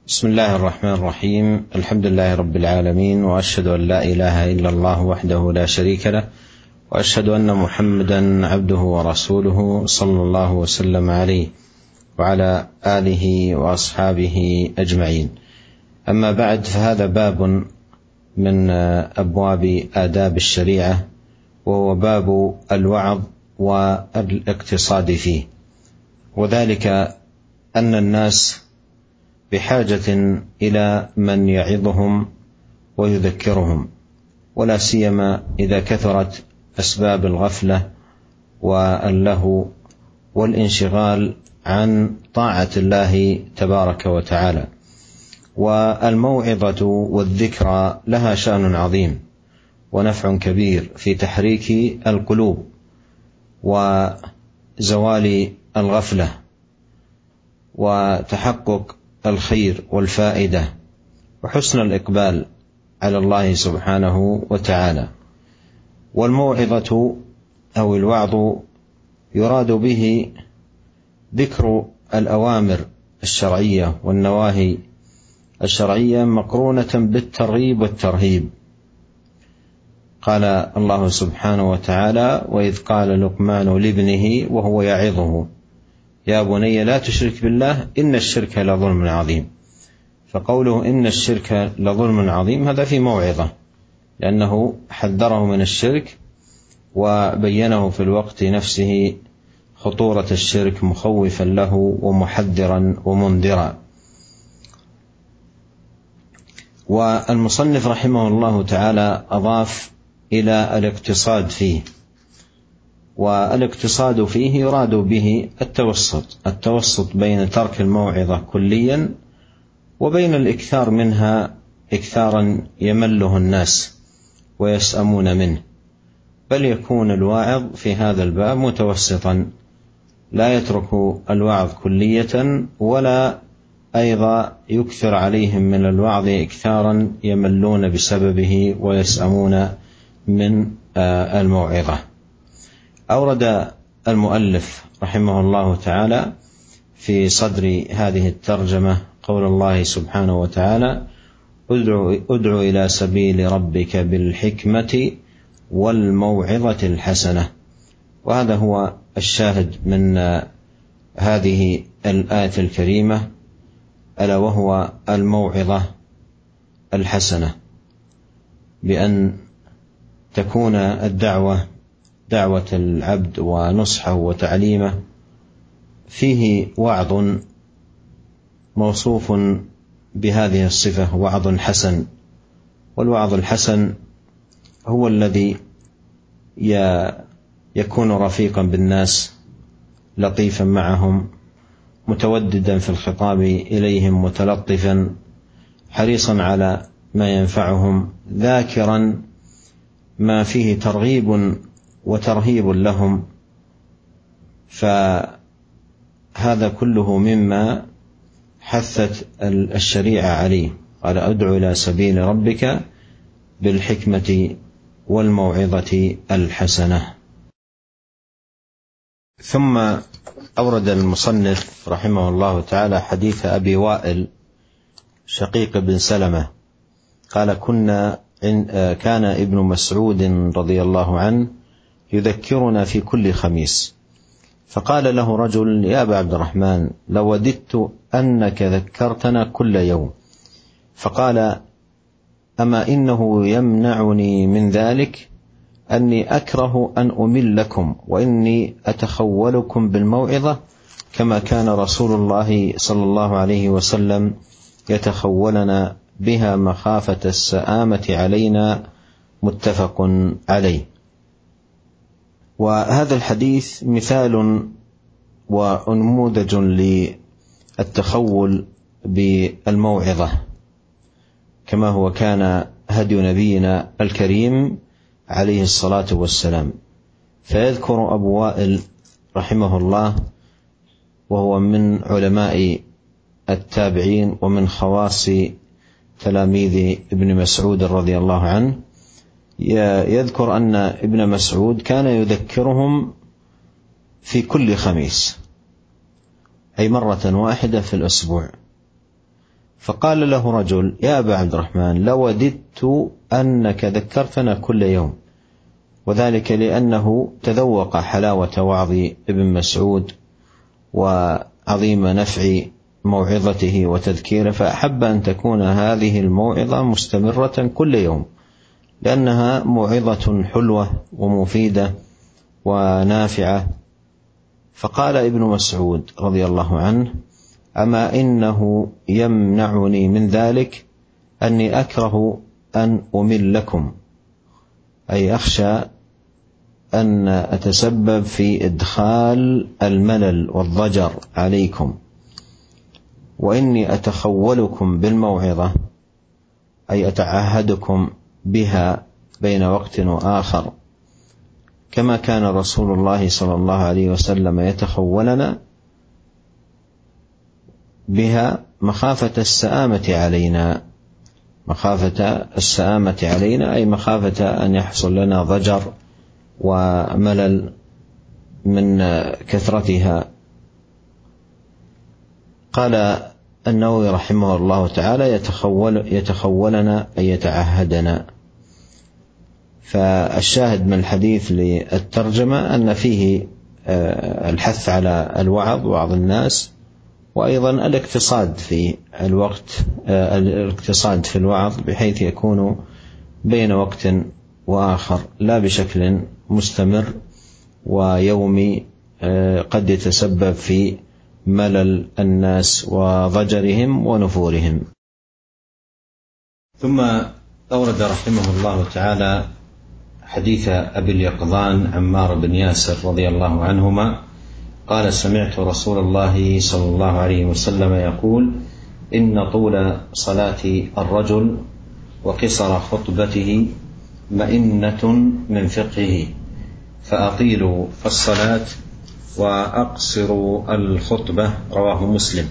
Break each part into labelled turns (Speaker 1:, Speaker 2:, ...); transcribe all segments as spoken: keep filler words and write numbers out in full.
Speaker 1: بسم الله الرحمن الرحيم. الحمد لله رب العالمين، وأشهد أن لا إله إلا الله وحده لا شريك له، وأشهد أن محمدا عبده ورسوله صلى الله وسلم عليه وعلى آله وأصحابه أجمعين. أما بعد، فهذا باب من أبواب آداب الشريعة، وهو باب الوعظ والاقتصاد فيه، وذلك أن الناس بحاجة إلى من يعظهم ويذكرهم، ولا سيما إذا كثرت أسباب الغفلة واللهو والانشغال عن طاعة الله تبارك وتعالى. والموعظة والذكرى لها شأن عظيم ونفع كبير في تحريك القلوب وزوال الغفلة وتحقق الخير والفائدة وحسن الإقبال على الله سبحانه وتعالى. والموعظة أو الوعظ يراد به ذكر الأوامر الشرعية والنواهي الشرعية مقرونة بالترغيب والترهيب. قال الله سبحانه وتعالى: وإذ قال لقمان لابنه وهو يعظه يا بني لا تشرك بالله إن الشرك لظلم عظيم. فقوله إن الشرك لظلم عظيم هذا في موعظة، لأنه حذره من الشرك وبينه في الوقت نفسه خطورة الشرك، مخوفا له ومحذرا ومنذرا. والمصنف رحمه الله تعالى أضاف إلى الاقتصاد فيه، والاقتصاد فيه يراد به التوسط التوسط بين ترك الموعظة كليا وبين الإكثار منها إكثارا يمله الناس ويسأمون منه، بل يكون الواعظ في هذا الباب متوسطا، لا يترك الوعظ كلية ولا أيضا يكثر عليهم من الوعظ إكثارا يملون بسببه ويسأمون من الموعظة. أورد المؤلف رحمه الله تعالى في صدر هذه الترجمة قول الله سبحانه وتعالى: ادع إلى سبيل ربك بالحكمة والموعظة الحسنة. وهذا هو الشاهد من هذه الآية الكريمة، ألا وهو الموعظة الحسنة، بأن تكون الدعوة دعوة العبد ونصحه وتعليمه فيه وعظ موصوف بهذه الصفة، وعظ حسن. والوعظ الحسن هو الذي يكون رفيقا بالناس، لطيفا معهم، متوددا في الخطاب إليهم، متلطفا، حريصا على ما ينفعهم، ذاكرا ما فيه ترغيب وترهيب لهم. فهذا كله مما حثت الشريعة عليه. قال: ادع إلى سبيل ربك بالحكمة والموعظة الحسنة. ثم أورد المصنف رحمه الله تعالى حديث أبي وائل شقيق بن سلمة قال: كنا كان ابن مسعود رضي الله عنه يذكرنا في كل خميس، فقال له رجل: يا أبا عبد الرحمن، لوددت أنك ذكرتنا كل يوم. فقال: أما إنه يمنعني من ذلك أني أكره أن أملكم، وإني أتخولكم بالموعظة كما كان رسول الله صلى الله عليه وسلم يتخولنا بها مخافة السآمة علينا. متفق عليه. وهذا الحديث مثال ونموذج للتخول بالموعظة، كما هو كان هدي نبينا الكريم عليه الصلاة والسلام. فيذكر أبو وائل رحمه الله، وهو من علماء التابعين ومن خواص تلاميذ ابن مسعود رضي الله عنه، يذكر أن ابن مسعود كان يذكرهم في كل خميس، أي مرة واحدة في الأسبوع. فقال له رجل: يا أبا عبد الرحمن، لوددت أنك ذكرتنا كل يوم، وذلك لأنه تذوق حلاوة وعظ ابن مسعود وعظيم نفع موعظته وتذكيره، فأحب أن تكون هذه الموعظة مستمرة كل يوم، لأنها موعظة حلوة ومفيدة ونافعة. فقال ابن مسعود رضي الله عنه: أما إنه يمنعني من ذلك أني أكره أن أملكم، أي أخشى أن أتسبب في إدخال الملل والضجر عليكم، وإني أتخولكم بالموعظة، أي أتعهدكم بها بين وقت وآخر، كما كان رسول الله صلى الله عليه وسلم يتخولنا بها مخافة السآمة علينا، مخافة السآمة علينا أي مخافة أن يحصل لنا ضجر وملل من كثرتها. قال النووي رحمه الله تعالى: يتخول يتخولنا أي يتعهدنا. فالشاهد من الحديث للترجمة أن فيه الحث على الوعظ ووعظ الناس، وأيضا الاقتصاد في الوقت، الاقتصاد في الوعظ بحيث يكون بين وقت وآخر، لا بشكل مستمر ويومي قد يتسبب في ملل الناس وضجرهم ونفورهم. ثم أورد رحمه الله تعالى حديث أبي اليقظان عمار بن ياسر رضي الله عنهما قال: سمعت رسول الله صلى الله عليه وسلم يقول: إن طول صلاة الرجل وقصر خطبته مئنة من فقهه، فأطيلوا الصلاة وأقصروا الخطبة. رواه مسلم.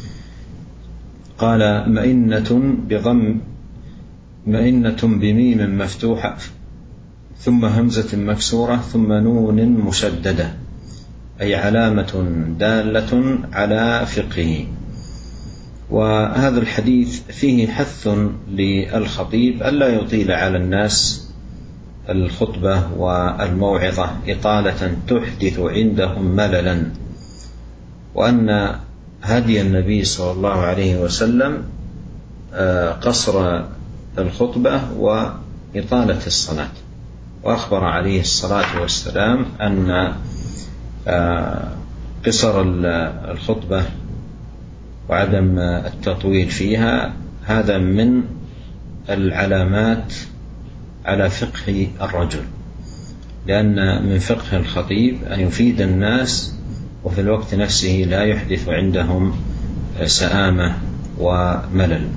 Speaker 1: قال: مئنة بضم مئنة بميم مفتوحة ثم همزة مكسورة ثم نون مشددة، أي علامة دالة على فقهه. وهذا الحديث فيه حث للخطيب ألا يطيل على الناس الخطبة والموعظة إطالة تحدث عندهم مللا، وأن هدي النبي صلى الله عليه وسلم قصر الخطبة وإطالة الصلاة. وأخبر عليه الصلاة والسلام أن قصر الخطبة وعدم التطويل فيها هذا من العلامات على فقه الرجل، لأن من فقه الخطيب أن يفيد الناس وفي الوقت نفسه لا يحدث عندهم سآمة وملل.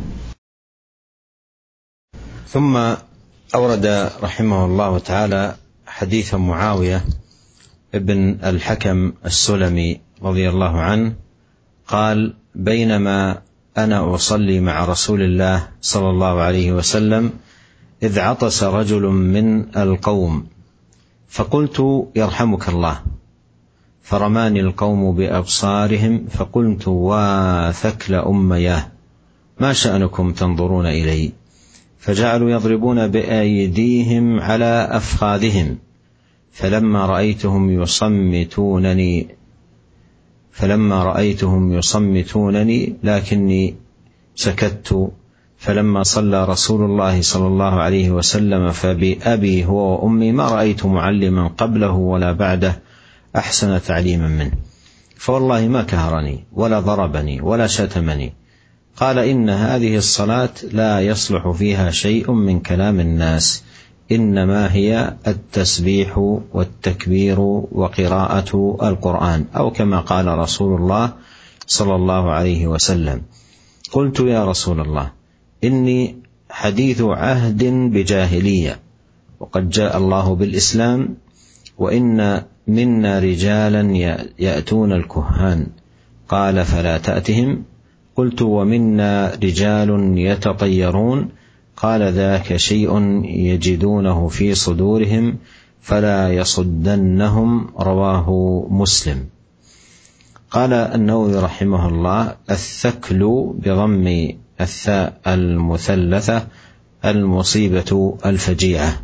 Speaker 1: ثم أورد رحمه الله تعالى حديث معاوية ابن الحكم السلمي رضي الله عنه قال: بينما أنا أصلي مع رسول الله صلى الله عليه وسلم إذ عطس رجل من القوم، فقلت: يرحمك الله. فرماني القوم بأبصارهم، فقلت: واثكل أمياه، ما شأنكم تنظرون إلي؟ فجعلوا يضربون بأيديهم على أفخاذهم، فلما رأيتهم يصمتونني فلما رأيتهم يصمتونني لكني سكت. فلما صلى رسول الله صلى الله عليه وسلم فبأبي هو وأمي ما رأيت معلما قبله ولا بعده أحسن تعليما منه، فوالله ما كهرني ولا ضربني ولا شتمني. قال: إن هذه الصلاة لا يصلح فيها شيء من كلام الناس، إنما هي التسبيح والتكبير وقراءة القرآن، أو كما قال رسول الله صلى الله عليه وسلم. قلت: يا رسول الله، إني حديث عهد بجاهلية، وقد جاء الله بالإسلام، وإن منا رجالا يأتون الكهان. قال: فلا تأتهم. قلت: ومنا رجال يتطيرون. قال: ذاك شيء يجدونه في صدورهم فلا يصدنهم. رواه مسلم. قال النووي رحمه الله: الثكل بضم الثاء المثلثة المصيبة الفجيعة.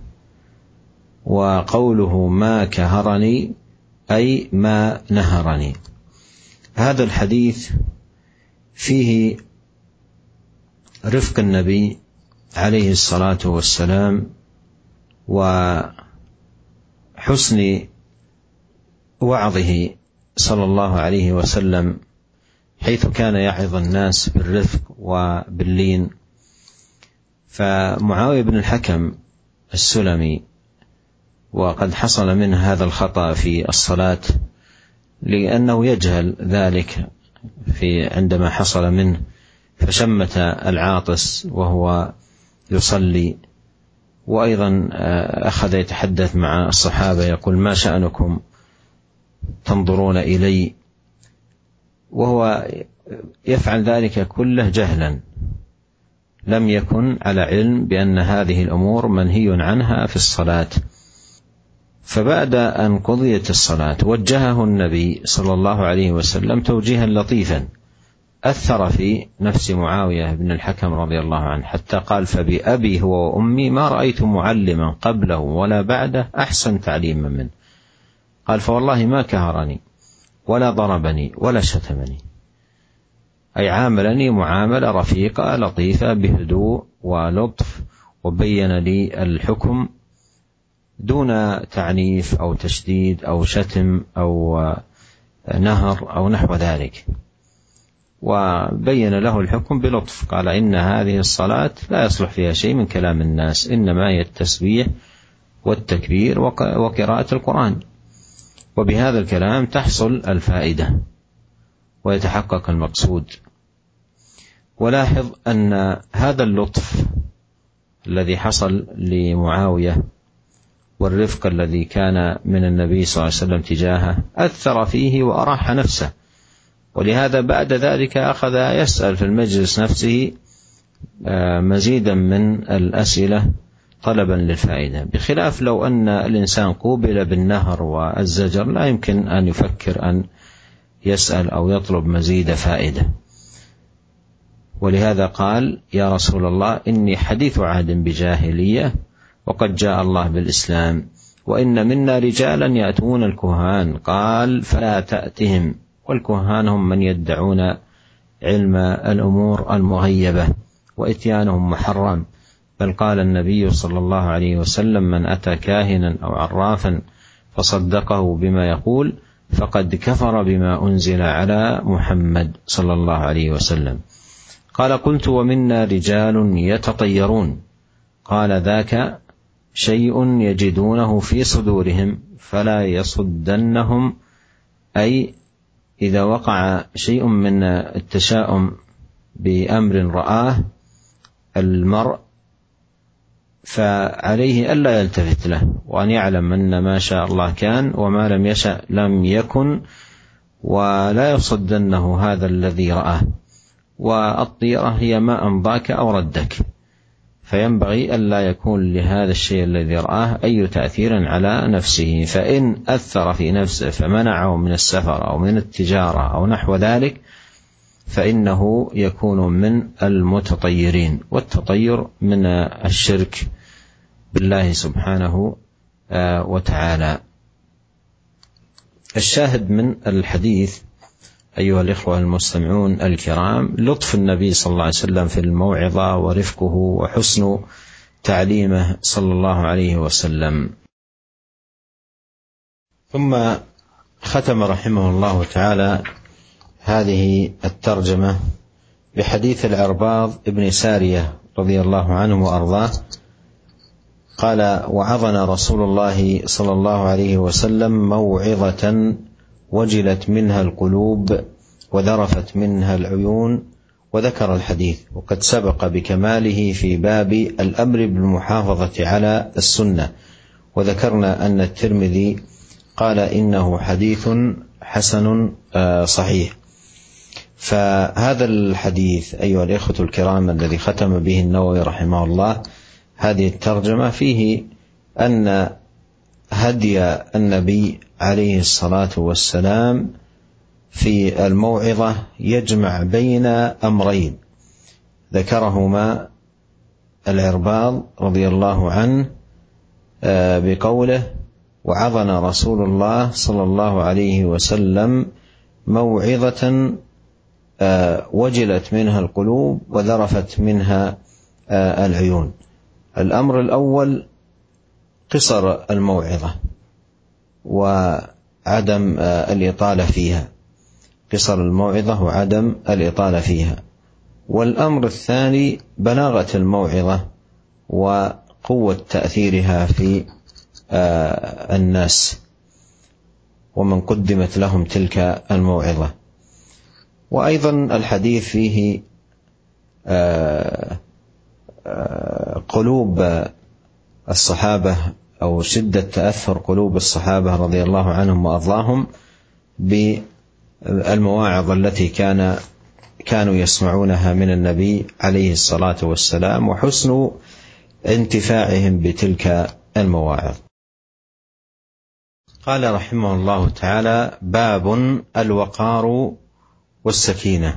Speaker 1: وقوله ما كهرني أي ما نهرني. هذا الحديث فيه رفق النبي عليه الصلاة والسلام وحسن وعظه صلى الله عليه وسلم، حيث كان يعظ الناس بالرفق وباللين. فمعاوية بن الحكم السلمي، وقد حصل منه هذا الخطأ في الصلاة لأنه يجهل ذلك في عندما حصل منه، فشمت العاطس وهو يصلي، وأيضا أخذ يتحدث مع الصحابة يقول ما شأنكم تنظرون إلي، وهو يفعل ذلك كله جهلا، لم يكن على علم بأن هذه الأمور منهي عنها في الصلاة. فبعد أن قضيت الصلاة وجهه النبي صلى الله عليه وسلم توجيها لطيفا أثر في نفس معاوية بن الحكم رضي الله عنه، حتى قال فبأبي هو وأمي ما رأيت معلما قبله ولا بعده أحسن تعليما منه. قال فوالله ما كهرني ولا ضربني ولا شتمني، أي عاملني معاملة رفيقة لطيفة بهدوء ولطف، وبين لي الحكم دون تعنيف أو تشديد أو شتم أو نهر أو نحو ذلك، وبين له الحكم بلطف. قال إن هذه الصلاة لا يصلح فيها شيء من كلام الناس، إنما هي التسبيح والتكبير وقراءة القرآن، وبهذا الكلام تحصل الفائدة ويتحقق المقصود. ولاحظ أن هذا اللطف الذي حصل لمعاوية والرفق الذي كان من النبي صلى الله عليه وسلم تجاهه أثر فيه وأراح نفسه، ولهذا بعد ذلك أخذ يسأل في المجلس نفسه مزيدا من الأسئلة طلبا للفائدة، بخلاف لو أن الإنسان قوبل بالنهر والزجر لا يمكن أن يفكر أن يسأل أو يطلب مزيد فائدة. ولهذا قال يا رسول الله إني حديث عهد بجاهلية وقد جاء الله بالإسلام، وإن منا رجالا يأتون الكهان، قال فلا تأتهم، والكهان هم من يدعون علم الأمور المغيبة وإتيانهم محرم، بل قال النبي صلى الله عليه وسلم من أتى كاهنا أو عرافا فصدقه بما يقول فقد كفر بما أنزل على محمد صلى الله عليه وسلم. قال قلت ومنا رجال يتطيرون، قال ذاك شيء يجدونه في صدورهم فلا يصدنهم، أي إذا وقع شيء من التشاؤم بأمر رآه المرء فعليه ألا يلتفت له، وأن يعلم أن ما شاء الله كان وما لم يشأ لم يكن، ولا يصدنه هذا الذي رآه. والطيرة هي ما أمضاك أو ردك، فينبغي ألا يكون لهذا الشيء الذي رآه أي تأثير على نفسه، فإن أثر في نفسه فمنعه من السفر أو من التجارة أو نحو ذلك فإنه يكون من المتطيرين، والتطير من الشرك بالله سبحانه وتعالى. الشاهد من الحديث أيها الإخوة المستمعون الكرام لطف النبي صلى الله عليه وسلم في الموعظة ورفقه وحسن تعليمه صلى الله عليه وسلم. ثم ختم رحمه الله تعالى هذه الترجمة بحديث العرباض ابن سارية رضي الله عنه وأرضاه قال وعظنا رسول الله صلى الله عليه وسلم موعظة وجلت منها القلوب وذرفت منها العيون، وذكر الحديث وقد سبق بكماله في باب الأمر بالمحافظة على السنة، وذكرنا أن الترمذي قال إنه حديث حسن صحيح. فهذا الحديث أيها الإخوة الكرام الذي ختم به النووي رحمه الله هذه الترجمة فيه أن هدي النبي عليه الصلاة والسلام في الموعظة يجمع بين أمرين، ذكرهما العرباض رضي الله عنه بقوله: وعظنا رسول الله صلى الله عليه وسلم موعظة وجلت منها القلوب وذرفت منها العيون. الأمر الأول قصر الموعظة وعدم الإطالة فيها، قصر الموعظة وعدم الإطالة فيها. والأمر الثاني بلاغة الموعظة وقوة تأثيرها في الناس ومن قدمت لهم تلك الموعظة. وأيضا الحديث فيه قلوب الصحابة أو شدة تأثر قلوب الصحابة رضي الله عنهم وأرضاهم بالمواعظ التي كان كانوا يسمعونها من النبي عليه الصلاة والسلام وحسن انتفاعهم بتلك المواعظ. قال رحمه الله تعالى: باب الوقار والسكينة.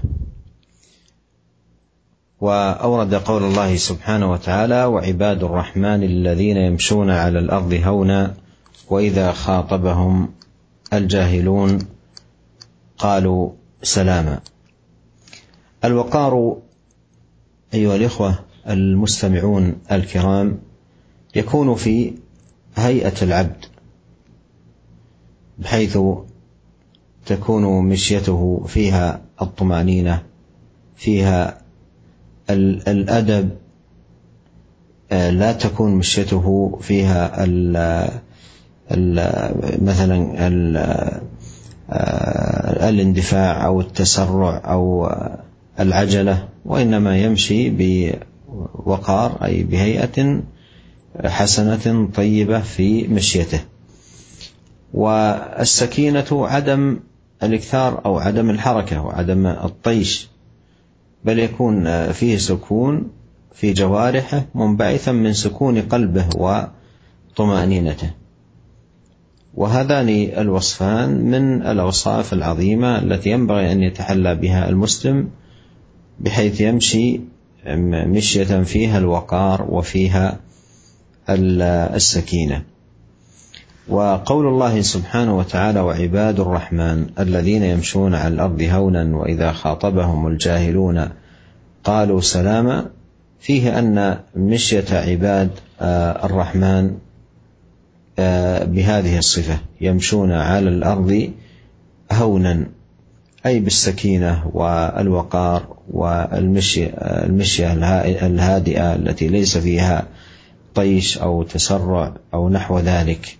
Speaker 1: وأورد قول الله سبحانه وتعالى: وعباد الرحمن الذين يمشون على الأرض هونا وإذا خاطبهم الجاهلون قالوا سلاما. الوقار أيها الإخوة المستمعون الكرام يكون في هيئة العبد، بحيث تكون مشيته فيها الطمأنينة، فيها الأدب، لا تكون مشيته فيها ال ال مثلا ال الاندفاع أو التسرع أو العجلة، وإنما يمشي بوقار أي بهيئة حسنة طيبة في مشيته. والسكينة عدم الإكثار أو عدم الحركة وعدم الطيش، بل يكون فيه سكون في جوارحه منبعثا من سكون قلبه وطمأنينته. وهذان الوصفان من الأوصاف العظيمة التي ينبغي أن يتحلى بها المسلم، بحيث يمشي مشية فيها الوقار وفيها السكينة. وقول الله سبحانه وتعالى: وعباد الرحمن الذين يمشون على الأرض هونا وإذا خاطبهم الجاهلون قالوا سلاما، فيه أن مشية عباد الرحمن بهذه الصفة، يمشون على الأرض هونا أي بالسكينة والوقار والمشية المشية الهادئة التي ليس فيها طيش أو تسرع أو نحو ذلك.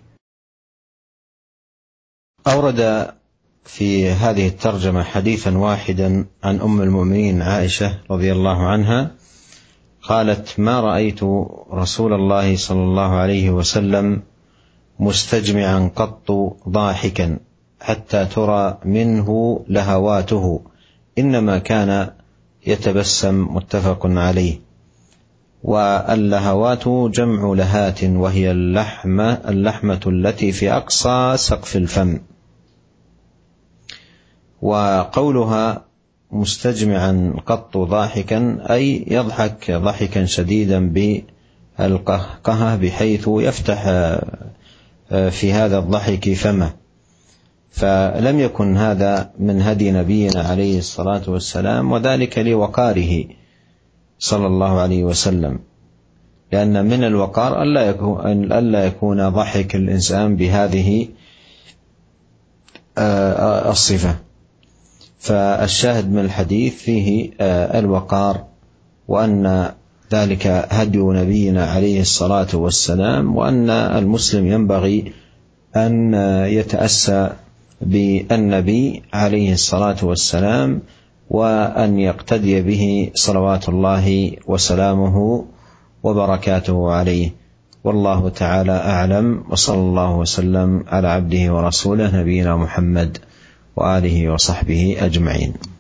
Speaker 1: أورد في هذه الترجمة حديثا واحدا عن أم المؤمنين عائشة رضي الله عنها قالت: ما رأيت رسول الله صلى الله عليه وسلم مستجمعا قط ضاحكا حتى ترى منه لهواته، إنما كان يتبسم. متفق عليه. واللهوات جمع لهات، وهي اللحمة, اللحمة التي في أقصى سقف الفم. وقولها مستجمعا قط ضاحكا أي يضحك ضحكا شديدا بالقهقهة بحيث يفتح في هذا الضحك فمه. فلم يكن هذا من هدي نبينا عليه الصلاة والسلام، وذلك لوقاره صلى الله عليه وسلم، لأن من الوقار ألا يكون ضحك الإنسان بهذه الصفة. فالشاهد من الحديث فيه الوقار، وأن ذلك هدي نبينا عليه الصلاة والسلام، وأن المسلم ينبغي أن يتأسى بالنبي عليه الصلاة والسلام وأن يقتدي به صلوات الله وسلامه وبركاته عليه. والله تعالى أعلم، وصلى الله وسلم على عبده ورسوله نبينا محمد وآله وصحبه أجمعين.